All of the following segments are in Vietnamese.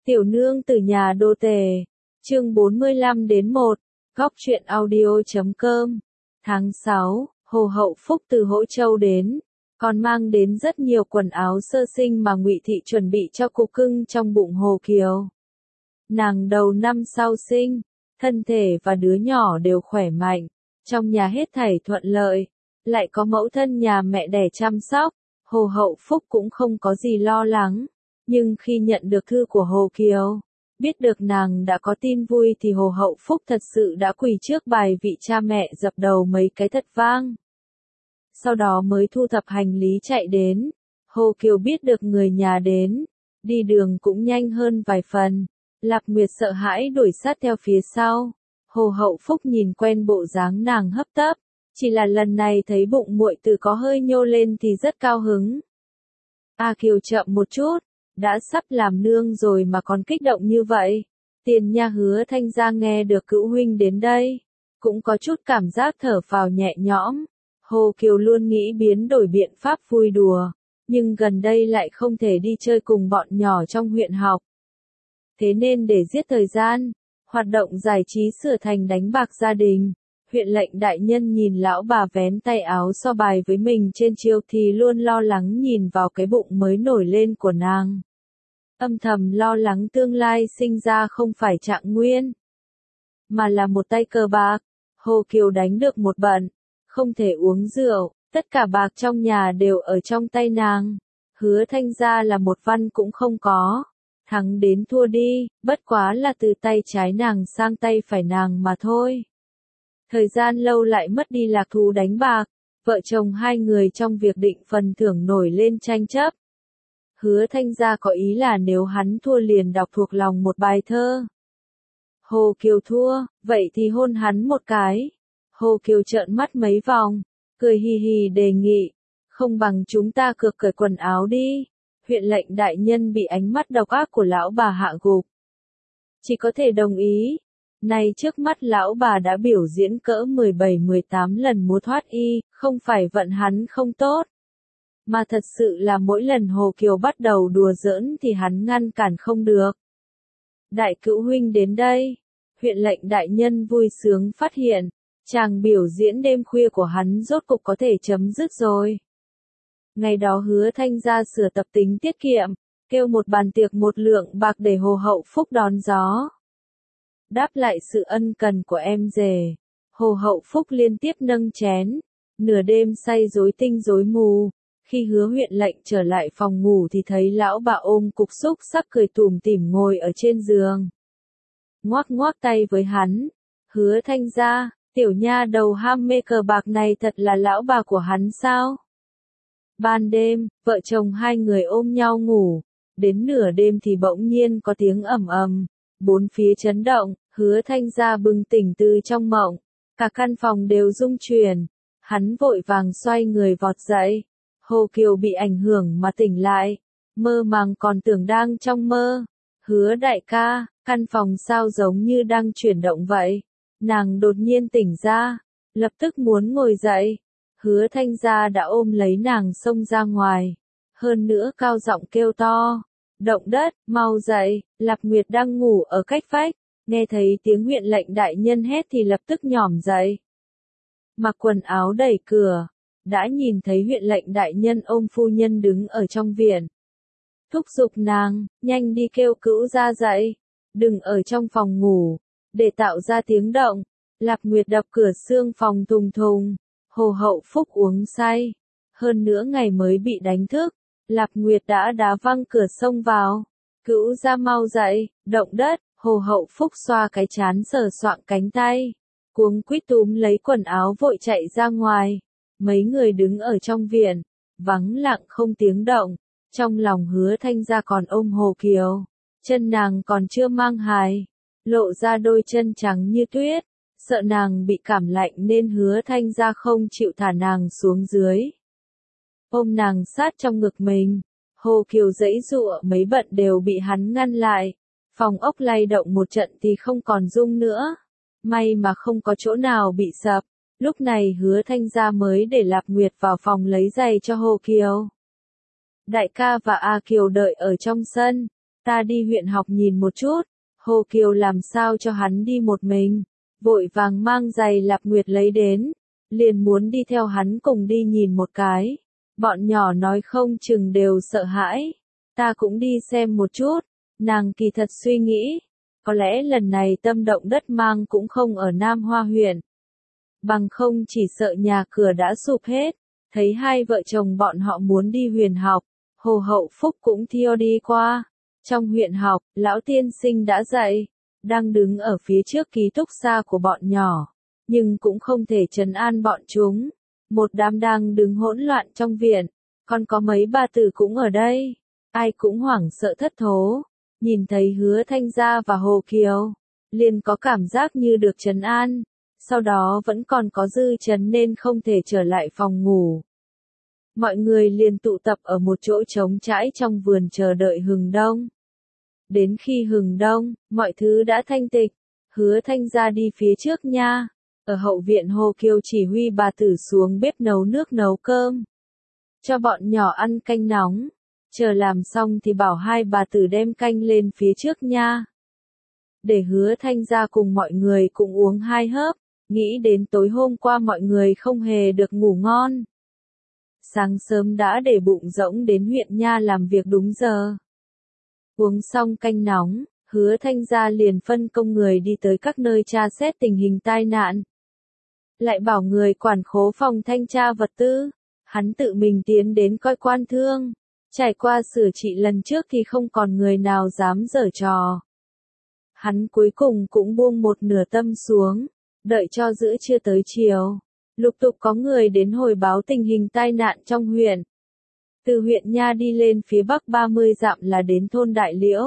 Tiểu nương từ nhà đô tề, chương 45-1, góc truyện audio.com. Tháng 6, Hồ Hậu Phúc từ Hỗ Châu đến, còn mang đến rất nhiều quần áo sơ sinh mà Ngụy Thị chuẩn bị cho cục cưng trong bụng Hồ Kiều. Nàng đầu năm sau sinh, thân thể và đứa nhỏ đều khỏe mạnh, trong nhà hết thảy thuận lợi, lại có mẫu thân nhà mẹ đẻ chăm sóc, Hồ Hậu Phúc cũng không có gì lo lắng. Nhưng khi nhận được thư của Hồ Kiều, biết được nàng đã có tin vui thì Hồ Hậu Phúc thật sự đã quỳ trước bài vị cha mẹ dập đầu mấy cái thật vang. Sau đó mới thu thập hành lý chạy đến. Hồ Kiều biết được người nhà đến, đi đường cũng nhanh hơn vài phần. Lạc Nguyệt sợ hãi đuổi sát theo phía sau. Hồ Hậu Phúc nhìn quen bộ dáng nàng hấp tấp, chỉ là lần này thấy bụng muội tử có hơi nhô lên thì rất cao hứng. A Kiều chậm một chút, đã sắp làm nương rồi mà còn kích động như vậy. Tiền nha Hứa Thanh Gia nghe được cữu huynh đến đây, cũng có chút cảm giác thở phào nhẹ nhõm. Hồ Kiều luôn nghĩ biến đổi biện pháp vui đùa, nhưng gần đây lại không thể đi chơi cùng bọn nhỏ trong huyện học. Thế nên để giết thời gian, hoạt động giải trí sửa thành đánh bạc gia đình. Huyện lệnh đại nhân nhìn lão bà vén tay áo so bài với mình trên chiếu thì luôn lo lắng nhìn vào cái bụng mới nổi lên của nàng. Âm thầm lo lắng tương lai sinh ra không phải Trạng Nguyên, mà là một tay cờ bạc. Hồ Kiều đánh được một bận, không thể uống rượu, tất cả bạc trong nhà đều ở trong tay nàng. Hứa Thanh Gia là một văn cũng không có, thắng đến thua đi, bất quá là từ tay trái nàng sang tay phải nàng mà thôi. Thời gian lâu lại mất đi lạc thú đánh bạc, vợ chồng hai người trong việc định phần thưởng nổi lên tranh chấp. Hứa Thanh Gia có ý là nếu hắn thua liền đọc thuộc lòng một bài thơ. Hồ Kiều thua, vậy thì hôn hắn một cái. Hồ Kiều trợn mắt mấy vòng, cười hì hì đề nghị, không bằng chúng ta cược cởi quần áo đi. Huyện lệnh đại nhân bị ánh mắt độc ác của lão bà hạ gục, chỉ có thể đồng ý. Nay trước mắt lão bà đã biểu diễn cỡ 17-18 lần múa thoát y, không phải vận hắn không tốt, mà thật sự là mỗi lần Hồ Kiều bắt đầu đùa giỡn thì hắn ngăn cản không được. Đại cữu huynh đến đây, huyện lệnh đại nhân vui sướng phát hiện, chàng biểu diễn đêm khuya của hắn rốt cục có thể chấm dứt rồi. Ngày đó Hứa Thanh Gia sửa tập tính tiết kiệm, kêu một bàn tiệc 1 lượng bạc để Hồ Hậu Phúc đón gió. Đáp lại sự ân cần của em rể, Hồ Hậu Phúc liên tiếp nâng chén, nửa đêm say rối tinh rối mù. Khi Hứa huyện lệnh trở lại phòng ngủ thì thấy lão bà ôm cục xúc sắc cười tủm tỉm ngồi ở trên giường. Ngoác ngoác tay với hắn, Hứa Thanh Gia, tiểu nha đầu ham mê cờ bạc này thật là lão bà của hắn sao? Ban đêm, vợ chồng hai người ôm nhau ngủ, đến nửa đêm thì bỗng nhiên có tiếng ầm ầm, bốn phía chấn động, Hứa Thanh Gia bừng tỉnh từ trong mộng, cả căn phòng đều rung chuyển, hắn vội vàng xoay người vọt dậy. Hồ Kiều bị ảnh hưởng mà tỉnh lại, mơ màng còn tưởng đang trong mơ. Hứa đại ca, căn phòng sao giống như đang chuyển động vậy. Nàng đột nhiên tỉnh ra, lập tức muốn ngồi dậy. Hứa Thanh Gia đã ôm lấy nàng xông ra ngoài, hơn nữa cao giọng kêu to, động đất, mau dậy. Lạc Nguyệt đang ngủ ở cách vách, nghe thấy tiếng huyện lệnh đại nhân hét thì lập tức nhỏm dậy. Mặc quần áo đẩy cửa, đã nhìn thấy huyện lệnh đại nhân ôm phu nhân đứng ở trong viện. Thúc giục nàng, nhanh đi kêu cữu gia dậy, đừng ở trong phòng ngủ, để tạo ra tiếng động. Lạc Nguyệt đập cửa xương phòng thùng thùng, Hồ Hậu Phúc uống say, hơn nữa ngày mới bị đánh thức, Lạc Nguyệt đã đá văng cửa xông vào. Cữu gia mau dậy, động đất. Hồ Hậu Phúc xoa cái trán sờ soạng cánh tay, cuống quýt túm lấy quần áo vội chạy ra ngoài. Mấy người đứng ở trong viện, vắng lặng không tiếng động, trong lòng Hứa Thanh Gia còn ôm Hồ Kiều, chân nàng còn chưa mang hài, lộ ra đôi chân trắng như tuyết, sợ nàng bị cảm lạnh nên Hứa Thanh Gia không chịu thả nàng xuống dưới. Ôm nàng sát trong ngực mình, Hồ Kiều giãy giụa mấy bận đều bị hắn ngăn lại, phòng ốc lay động một trận thì không còn rung nữa, may mà không có chỗ nào bị sập. Lúc này Hứa Thanh Gia mới để Lạc Nguyệt vào phòng lấy giày cho Hồ Kiều. Đại ca và A Kiều đợi ở trong sân, Ta đi huyện học nhìn một chút. Hồ Kiều làm sao cho hắn đi một mình, vội vàng mang giày Lạp Nguyệt lấy đến, liền muốn đi theo hắn cùng đi nhìn một cái. Bọn nhỏ nói không chừng đều sợ hãi. Ta cũng đi xem một chút. Nàng kỳ thật suy nghĩ, có lẽ lần này tâm động đất mang cũng không ở Nam Hoa huyện. Bằng không chỉ sợ nhà cửa đã sụp hết. Thấy hai vợ chồng bọn họ muốn đi huyền học, Hồ Hậu Phúc cũng theo đi qua. Trong huyện học, lão tiên sinh đã dậy, đang đứng ở phía trước ký túc xá của bọn nhỏ, nhưng cũng không thể trấn an bọn chúng. Một đám đang đứng hỗn loạn trong viện, còn có mấy bà tử cũng ở đây, ai cũng hoảng sợ thất thố, nhìn thấy Hứa Thanh Gia và Hồ Kiều, liền có cảm giác như được trấn an, sau đó vẫn còn có dư chấn nên không thể trở lại phòng ngủ. Mọi người liền tụ tập ở một chỗ trống trải trong vườn chờ đợi hừng đông. Đến khi hừng đông, mọi thứ đã thanh tịch, Hứa Thanh Gia đi phía trước nha. Ở hậu viện Hồ Kiều chỉ huy bà tử xuống bếp nấu nước nấu cơm. Cho bọn nhỏ ăn canh nóng. Chờ làm xong thì bảo hai bà tử đem canh lên phía trước nha. Để Hứa Thanh Gia cùng mọi người cũng uống hai hớp, nghĩ đến tối hôm qua mọi người không hề được ngủ ngon. Sáng sớm đã để bụng rỗng đến huyện nha làm việc đúng giờ. Uống xong canh nóng, Hứa Thanh Gia liền phân công người đi tới các nơi tra xét tình hình tai nạn. Lại bảo người quản khố phòng thanh tra vật tư, hắn tự mình tiến đến coi quan thương. Trải qua sửa trị lần trước thì không còn người nào dám giở trò. Hắn cuối cùng cũng buông một nửa tâm xuống, đợi cho giữa trưa tới chiều. Lục tục có người đến hồi báo tình hình tai nạn trong huyện. Từ huyện nha đi lên phía bắc 30 dặm là đến thôn Đại Liễu.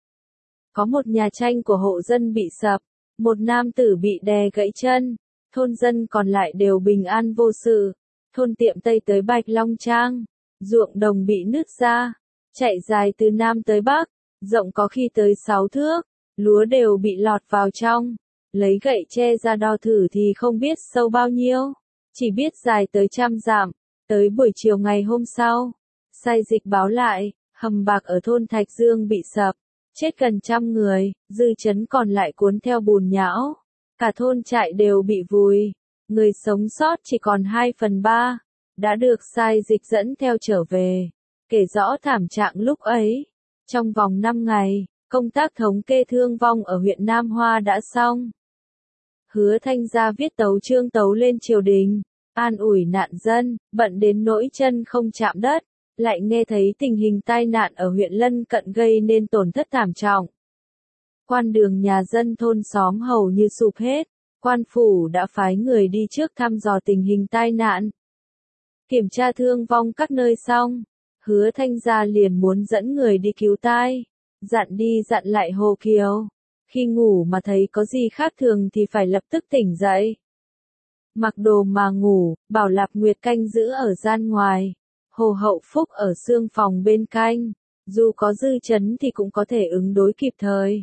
Có một nhà tranh của hộ dân bị sập, một nam tử bị đè gãy chân, thôn dân còn lại đều bình an vô sự. Thôn Tiệm Tây tới Bạch Long Trang, ruộng đồng bị nứt ra, chạy dài từ nam tới bắc, rộng có khi tới 6 thước, lúa đều bị lọt vào trong. Lấy gậy tre ra đo thử thì không biết sâu bao nhiêu, chỉ biết dài tới 100 dặm. Tới buổi chiều ngày hôm sau, sai dịch báo lại, hầm bạc ở thôn Thạch Dương bị sập, chết gần 100 người, dư chấn còn lại cuốn theo bùn nhão. Cả thôn trại đều bị vùi, người sống sót chỉ còn 2/3, đã được sai dịch dẫn theo trở về, kể rõ thảm trạng lúc ấy. Trong vòng 5 ngày, công tác thống kê thương vong ở huyện Nam Hoa đã xong. Hứa Thanh Gia viết tấu chương tấu lên triều đình, an ủi nạn dân, bận đến nỗi chân không chạm đất, lại nghe thấy tình hình tai nạn ở huyện lân cận gây nên tổn thất thảm trọng. Quan đường nhà dân thôn xóm hầu như sụp hết, quan phủ đã phái người đi trước thăm dò tình hình tai nạn. Kiểm tra thương vong các nơi xong, Hứa Thanh Gia liền muốn dẫn người đi cứu tai, dặn đi dặn lại Hồ Kiều. Khi ngủ mà thấy có gì khác thường thì phải lập tức tỉnh dậy. Mặc đồ mà ngủ, bảo Lạp Nguyệt canh giữ ở gian ngoài. Hồ Hậu Phúc ở xương phòng bên canh. Dù có dư chấn thì cũng có thể ứng đối kịp thời.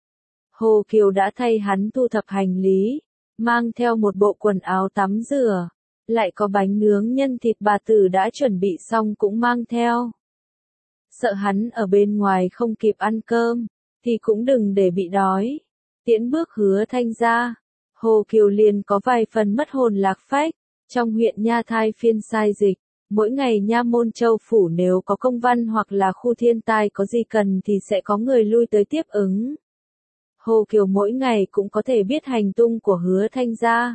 Hồ Kiều đã thay hắn thu thập hành lý, mang theo một bộ quần áo tắm rửa. Lại có bánh nướng nhân thịt bà tử đã chuẩn bị xong cũng mang theo. Sợ hắn ở bên ngoài không kịp ăn cơm, thì cũng đừng để bị đói. Tiễn bước Hứa Thanh Gia, Hồ Kiều liền có vài phần mất hồn lạc phách. Trong huyện nha thai phiên sai dịch, mỗi ngày nha môn châu phủ nếu có công văn hoặc là khu thiên tai có gì cần thì sẽ có người lui tới tiếp ứng. Hồ Kiều mỗi ngày cũng có thể biết hành tung của Hứa Thanh Gia.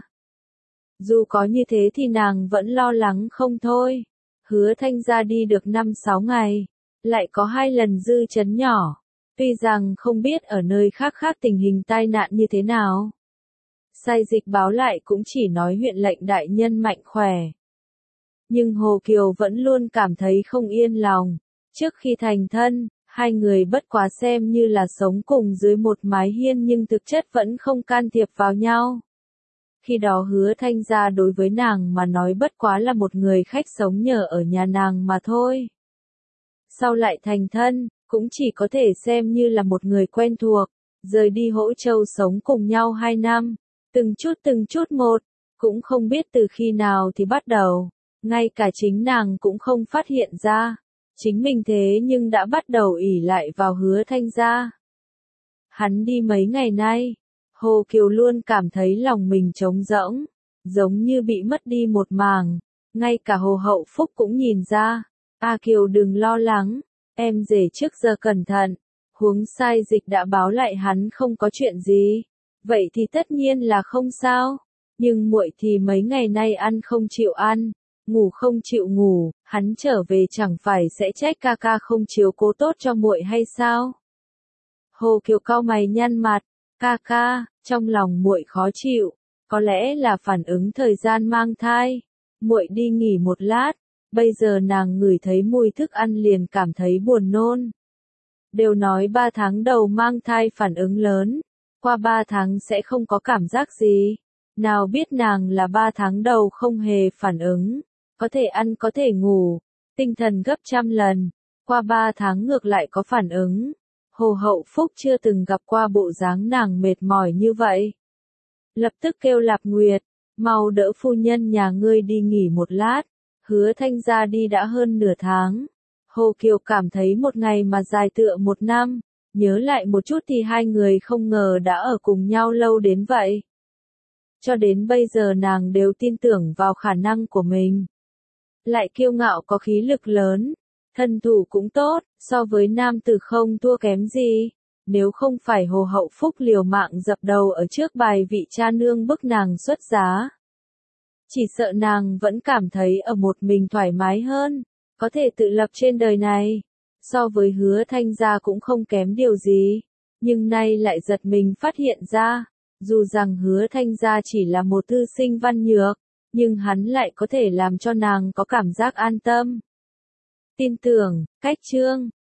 Dù có như thế thì nàng vẫn lo lắng không thôi. Hứa Thanh Gia đi được 5-6 ngày, lại có 2 lần dư chấn nhỏ. Tuy rằng không biết ở nơi khác khác tình hình tai nạn như thế nào. Sai dịch báo lại cũng chỉ nói huyện lệnh đại nhân mạnh khỏe. Nhưng Hồ Kiều vẫn luôn cảm thấy không yên lòng. Trước khi thành thân, hai người bất quá xem như là sống cùng dưới một mái hiên nhưng thực chất vẫn không can thiệp vào nhau. Khi đó Hứa Thanh Gia đối với nàng mà nói bất quá là một người khách sống nhờ ở nhà nàng mà thôi. Sau lại thành thân, cũng chỉ có thể xem như là một người quen thuộc, rời đi Hỗ Châu sống cùng nhau 2 năm, từng chút một, cũng không biết từ khi nào thì bắt đầu, ngay cả chính nàng cũng không phát hiện ra, Chính mình thế nhưng đã bắt đầu ỷ lại vào Hứa Thanh gia. Hắn đi mấy ngày nay, Hồ Kiều luôn cảm thấy lòng mình trống rỗng, giống như bị mất đi một mảng, ngay cả Hồ Hậu Phúc cũng nhìn ra. A Kiều đừng lo lắng, em rể trước giờ cẩn thận, huống sai dịch đã báo lại hắn không có chuyện gì, vậy thì tất nhiên là không sao, nhưng muội thì mấy ngày nay ăn không chịu ăn, ngủ không chịu ngủ, hắn trở về chẳng phải sẽ trách ca ca không chiếu cố tốt cho muội hay sao? Hồ Kiều cau mày nhăn mặt, ca ca, trong lòng muội khó chịu, có lẽ là phản ứng thời gian mang thai, muội đi nghỉ một lát, bây giờ nàng ngửi thấy mùi thức ăn liền cảm thấy buồn nôn. Đều nói 3 tháng đầu mang thai phản ứng lớn, qua 3 tháng sẽ không có cảm giác gì, nào biết nàng là 3 tháng đầu không hề phản ứng, có thể ăn có thể ngủ, tinh thần gấp trăm lần, qua 3 tháng ngược lại có phản ứng. Hồ Hậu Phúc chưa từng gặp qua bộ dáng nàng mệt mỏi như vậy. Lập tức kêu Lạp Nguyệt, mau đỡ phu nhân nhà ngươi đi nghỉ một lát, Hứa Thanh gia đi đã hơn nửa tháng. Hồ Kiều cảm thấy một ngày mà dài tựa một năm, nhớ lại một chút thì hai người không ngờ đã ở cùng nhau lâu đến vậy. Cho đến bây giờ nàng đều tin tưởng vào khả năng của mình. Lại kiêu ngạo có khí lực lớn, thân thủ cũng tốt, so với nam tử không thua kém gì. Nếu không phải Hồ Hậu Phúc liều mạng dập đầu ở trước bài vị cha nương bức nàng xuất giá, chỉ sợ nàng vẫn cảm thấy ở một mình thoải mái hơn, có thể tự lập trên đời này. So với Hứa Thanh gia cũng không kém điều gì, nhưng nay lại giật mình phát hiện ra, dù rằng Hứa Thanh gia chỉ là một thư sinh văn nhược, nhưng hắn lại có thể làm cho nàng có cảm giác an tâm. Tin tưởng, cách chương